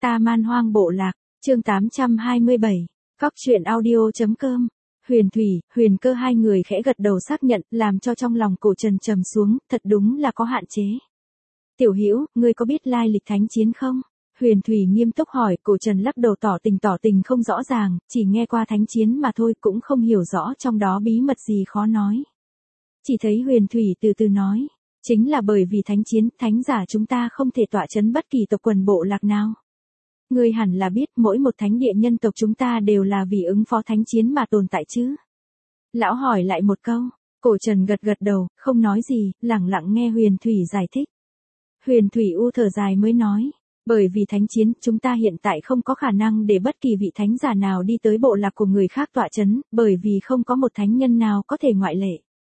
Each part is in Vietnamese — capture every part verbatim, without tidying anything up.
Ta Man Hoang Bộ Lạc, chương tám trăm hai mươi bảy, Cóc truyện audio.com. Huyền Thủy, Huyền Cơ hai người khẽ gật đầu xác nhận, làm cho trong lòng Cổ Trần trầm xuống, thật đúng là có hạn chế. Tiểu Hữu, ngươi có biết lai lịch thánh chiến không? Huyền Thủy nghiêm túc hỏi. Cổ Trần lắc đầu tỏ tình tỏ tình không rõ ràng, chỉ nghe qua thánh chiến mà thôi, cũng không hiểu rõ trong đó bí mật gì khó nói. Chỉ thấy Huyền Thủy từ từ nói, chính là bởi vì thánh chiến, thánh giả chúng ta không thể tọa chấn bất kỳ tộc quần bộ lạc nào. Ngươi hẳn là biết mỗi một thánh địa nhân tộc chúng ta đều là vì ứng phó thánh chiến mà tồn tại chứ. Lão hỏi lại một câu, Cổ Trần gật gật đầu, không nói gì, lặng lặng nghe Huyền Thủy giải thích. Huyền Thủy u thở dài mới nói, bởi vì thánh chiến, chúng ta hiện tại không có khả năng để bất kỳ vị thánh giả nào đi tới bộ lạc của người khác tọa chấn, bởi vì không có một thánh nhân nào có thể ngoại lệ.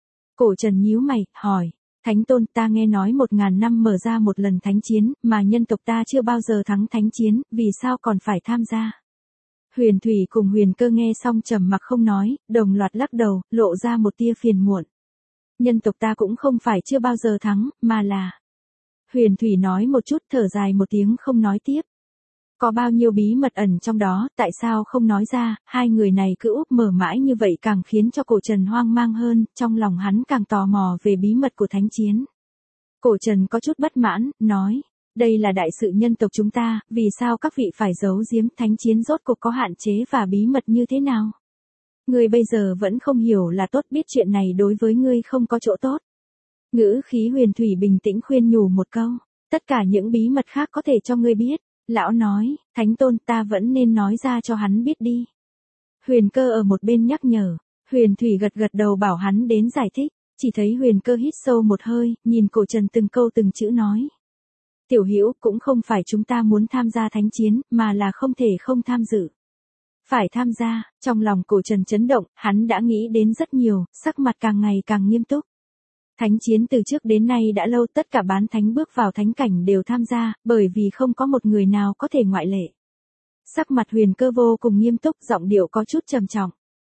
Cổ Trần nhíu mày, hỏi, Thánh Tôn, ta nghe nói một ngàn năm mở ra một lần thánh chiến, mà nhân tộc ta chưa bao giờ thắng thánh chiến, vì sao còn phải tham gia? Huyền Thủy cùng Huyền Cơ nghe xong trầm mặc không nói, đồng loạt lắc đầu, lộ ra một tia phiền muộn. Nhân tộc ta cũng không phải chưa bao giờ thắng, mà là... Huyền Thủy nói một chút, thở dài một tiếng không nói tiếp. Có bao nhiêu bí mật ẩn trong đó, tại sao không nói ra, hai người này cứ úp mở mãi như vậy càng khiến cho Cổ Trần hoang mang hơn, trong lòng hắn càng tò mò về bí mật của thánh chiến. Cổ Trần có chút bất mãn, nói, đây là đại sự nhân tộc chúng ta, vì sao các vị phải giấu giếm thánh chiến rốt cuộc có hạn chế và bí mật như thế nào? Ngươi bây giờ vẫn không hiểu là tốt, biết chuyện này đối với ngươi không có chỗ tốt. Ngữ khí Huyền Thủy bình tĩnh khuyên nhủ một câu, tất cả những bí mật khác có thể cho ngươi biết. Lão nói, Thánh Tôn, ta vẫn nên nói ra cho hắn biết đi. Huyền Cơ ở một bên nhắc nhở, Huyền Thủy gật gật đầu bảo hắn đến giải thích, chỉ thấy Huyền Cơ hít sâu một hơi, nhìn Cổ Trần từng câu từng chữ nói. Tiểu Hữu, cũng không phải chúng ta muốn tham gia thánh chiến, mà là không thể không tham dự. Phải tham gia, trong lòng Cổ Trần chấn động, hắn đã nghĩ đến rất nhiều, sắc mặt càng ngày càng nghiêm túc. Thánh chiến từ trước đến nay đã lâu, tất cả bán thánh bước vào thánh cảnh đều tham gia, bởi vì không có một người nào có thể ngoại lệ. Sắc mặt Huyền Cơ vô cùng nghiêm túc, giọng điệu có chút trầm trọng.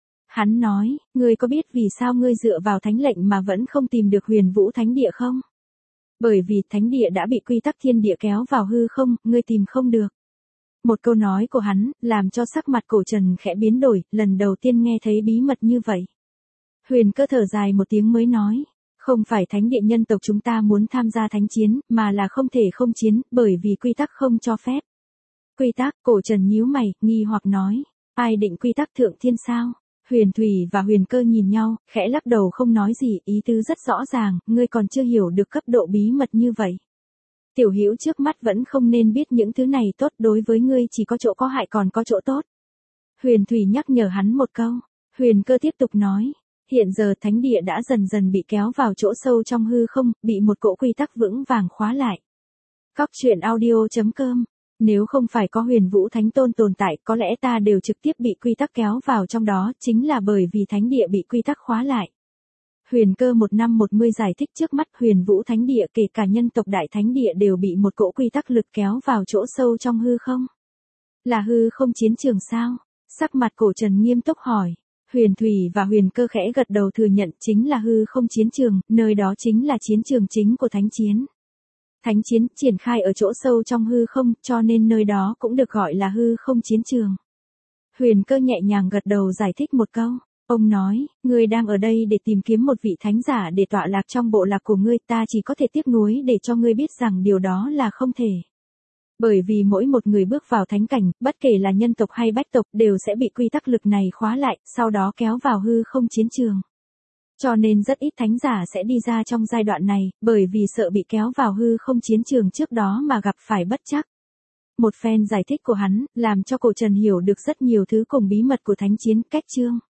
Hắn nói, ngươi có biết vì sao ngươi dựa vào thánh lệnh mà vẫn không tìm được Huyền Vũ Thánh Địa không? Bởi vì thánh địa đã bị quy tắc thiên địa kéo vào hư không, ngươi tìm không được. Một câu nói của hắn, làm cho sắc mặt Cổ Trần khẽ biến đổi, lần đầu tiên nghe thấy bí mật như vậy. Huyền Cơ thở dài một tiếng mới nói. Không phải thánh địa nhân tộc chúng ta muốn tham gia thánh chiến, mà là không thể không chiến, bởi vì quy tắc không cho phép. Quy tắc, Cổ Trần nhíu mày, nghi hoặc nói, ai định quy tắc thượng thiên sao? Huyền Thủy và Huyền Cơ nhìn nhau, khẽ lắc đầu không nói gì, ý tứ rất rõ ràng, ngươi còn chưa hiểu được cấp độ bí mật như vậy. Tiểu Hữu trước mắt vẫn không nên biết những thứ này, tốt đối với ngươi chỉ có chỗ có hại còn có chỗ tốt. Huyền Thủy nhắc nhở hắn một câu, Huyền Cơ tiếp tục nói. Hiện giờ thánh địa đã dần dần bị kéo vào chỗ sâu trong hư không, bị một cỗ quy tắc vững vàng khóa lại. Cóc truyện audio.com. Nếu không phải có Huyền Vũ Thánh Tôn tồn tại, có lẽ ta đều trực tiếp bị quy tắc kéo vào trong đó, chính là bởi vì thánh địa bị quy tắc khóa lại. Huyền Cơ một năm một mươi giải thích, trước mắt Huyền Vũ Thánh Địa kể cả nhân tộc đại thánh địa đều bị một cỗ quy tắc lực kéo vào chỗ sâu trong hư không. Là hư không chiến trường sao? Sắc mặt Cổ Trần nghiêm túc hỏi. Huyền Thủy và Huyền Cơ khẽ gật đầu thừa nhận, chính là hư không chiến trường, nơi đó chính là chiến trường chính của thánh chiến. Thánh chiến triển khai ở chỗ sâu trong hư không, cho nên nơi đó cũng được gọi là hư không chiến trường. Huyền Cơ nhẹ nhàng gật đầu giải thích một câu. Ông nói, ngươi đang ở đây để tìm kiếm một vị thánh giả để tọa lạc trong bộ lạc của ngươi, ta chỉ có thể tiếc nuối để cho ngươi biết rằng điều đó là không thể. Bởi vì mỗi một người bước vào thánh cảnh, bất kể là nhân tộc hay bách tộc đều sẽ bị quy tắc lực này khóa lại, sau đó kéo vào hư không chiến trường. Cho nên rất ít thánh giả sẽ đi ra trong giai đoạn này, bởi vì sợ bị kéo vào hư không chiến trường trước đó mà gặp phải bất trắc. Một phen giải thích của hắn, làm cho Cổ Trần hiểu được rất nhiều thứ cùng bí mật của thánh chiến, cách chương.